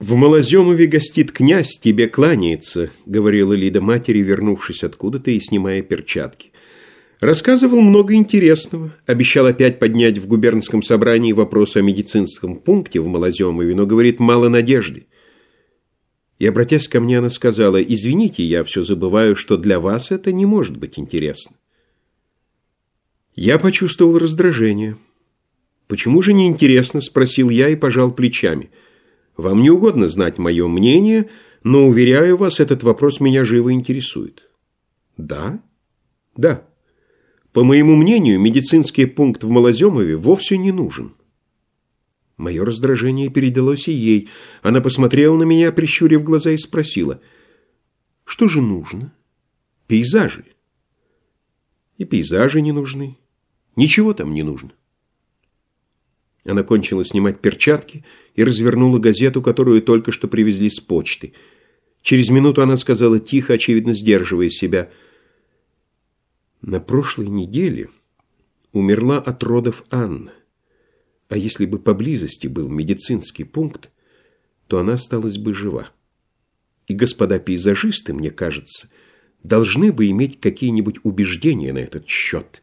«В Малоземове гостит князь, тебе кланяется», — говорила Лида матери, вернувшись откуда-то и снимая перчатки. Рассказывал много интересного, обещал опять поднять в губернском собрании вопрос о медицинском пункте в Малоземове, но, говорит, мало надежды. И, обратясь ко мне, она сказала: «Извините, я все забываю, что для вас это не может быть интересно». Я почувствовал раздражение. «Почему же не интересно?» — спросил я и пожал плечами. «Вам не угодно знать мое мнение, но, уверяю вас, этот вопрос меня живо интересует». «Да? Да. По моему мнению, медицинский пункт в Малоземове вовсе не нужен». Мое раздражение передалось и ей. Она посмотрела на меня, прищурив глаза, и спросила: «Что же нужно?» «Пейзажи». «И пейзажи не нужны. Ничего там не нужно». Она кончила снимать перчатки и развернула газету, которую только что привезли с почты. Через минуту она сказала тихо, очевидно сдерживая себя: «На прошлой неделе умерла от родов Анна. А если бы поблизости был медицинский пункт, то она осталась бы жива. И господа пейзажисты, мне кажется, должны бы иметь какие-нибудь убеждения на этот счет».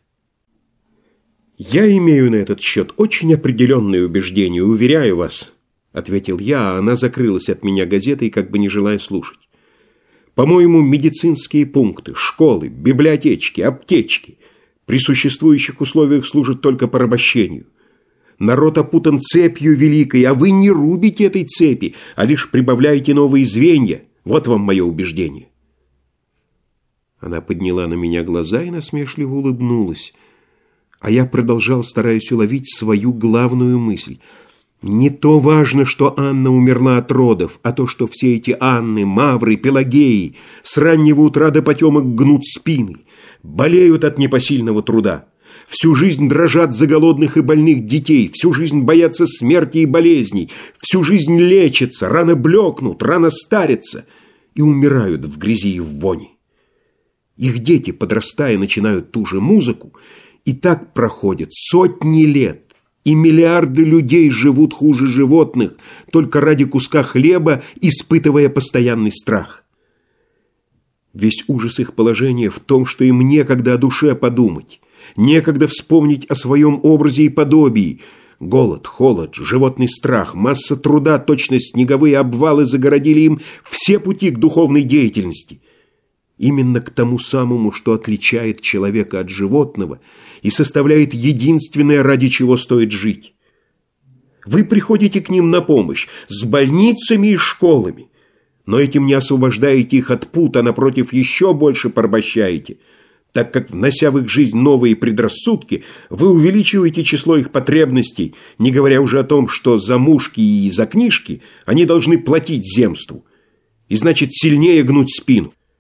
«Я имею на этот счет очень определенные убеждения, уверяю вас», — ответил я, а она закрылась от меня газетой, как бы не желая слушать. «По-моему, медицинские пункты, школы, библиотечки, аптечки при существующих условиях служат только порабощению. Народ опутан цепью великой, а вы не рубите этой цепи, а лишь прибавляете новые звенья. Вот вам мое убеждение». Она подняла на меня глаза и насмешливо улыбнулась. А я продолжал, стараясь уловить свою главную мысль. Не то важно, что Анна умерла от родов, а то, что все эти Анны, Мавры, Пелагеи с раннего утра до потемок гнут спины, болеют от непосильного труда, всю жизнь дрожат за голодных и больных детей, всю жизнь боятся смерти и болезней, всю жизнь лечатся, рано блекнут, рано старятся и умирают в грязи и в вони. Их дети, подрастая, начинают ту же музыку, и так проходят сотни лет, и миллиарды людей живут хуже животных, только ради куска хлеба, испытывая постоянный страх. Весь ужас их положения в том, что им некогда о душе подумать, некогда вспомнить о своем образе и подобии. Голод, холод, животный страх, масса труда, точно снеговые обвалы загородили им все пути к духовной деятельности. Именно к тому самому, что отличает человека от животного и составляет единственное, ради чего стоит жить. Вы приходите к ним на помощь с больницами и школами, но этим не освобождаете их от пут, а напротив еще больше порабощаете, так как, внося в их жизнь новые предрассудки, вы увеличиваете число их потребностей, не говоря уже о том, что за мушки и за книжки они должны платить земству, и значит сильнее гнуть спину.